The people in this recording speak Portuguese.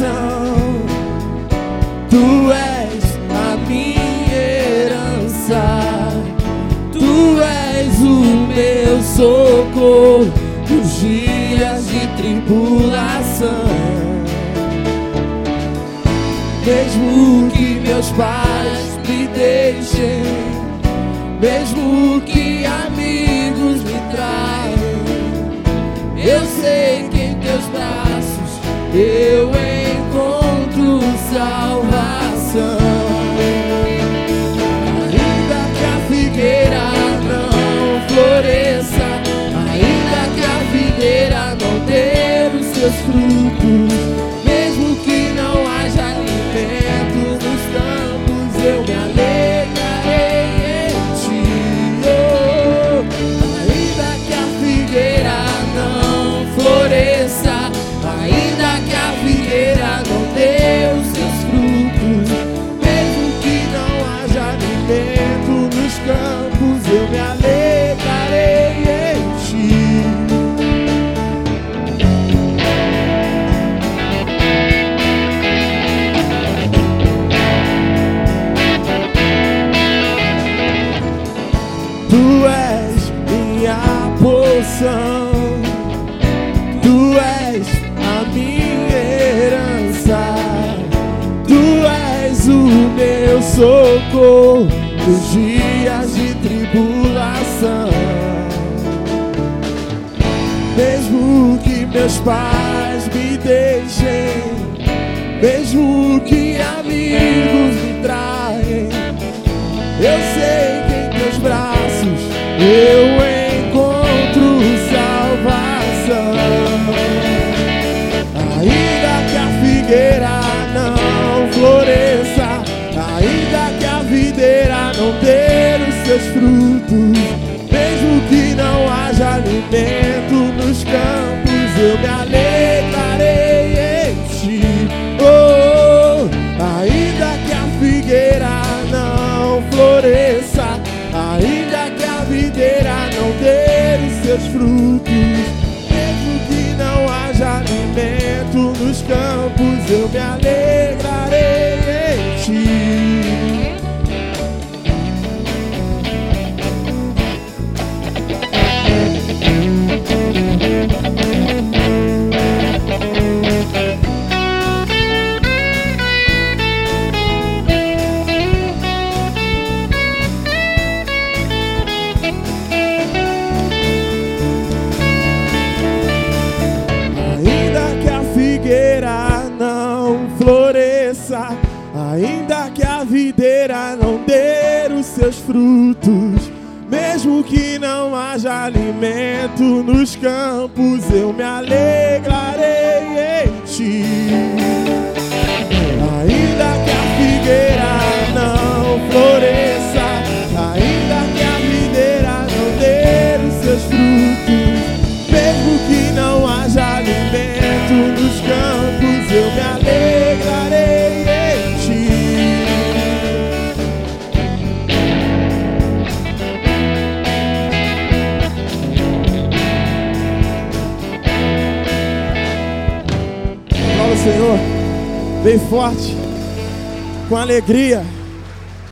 porção. Tu és a minha herança, Tu és o meu socorro nos dias de tribulação. Mesmo que meus pais me deixem, mesmo que amigos me traiam, eu sei que em Teus braços eu encontro salvação. Ainda que a figueira não floresça, ainda que a videira não dê os seus frutos, mesmo que não haja alimento nos campos, eu me alegrarei em Ti. Oh, ainda que a figueira não floresça, ainda que a videira não dê os seus frutos, mesmo que não haja alimento nos campos, eu me alegrarei em Ti. Tu és minha porção, Tu és a minha herança, Tu és o meu socorro nos dias de tribulação. Mesmo que meus pais me deixem, mesmo que amigos me traem, eu sei que em Teus braços eu encontro salvação. Ainda que a figueira não floresça, ainda que a videira não dê os seus frutos, mesmo que não haja alimento nos campos, eu me alegrarei em Ti. Oh, ainda que a figueira não floresça, ainda que a videira não dê os seus frutos, mesmo que não haja alimento nos campos, eu me alegrarei em Ti. Ainda que a videira não dê os seus frutos, mesmo que não haja alimento nos campos, eu me alegrarei em Ti. Ainda que a figueira não floresça, ainda que a videira não dê os seus frutos, mesmo que não haja alimento nos campos, eu me alegrarei em Ti. Fala, Senhor, bem forte, com alegria.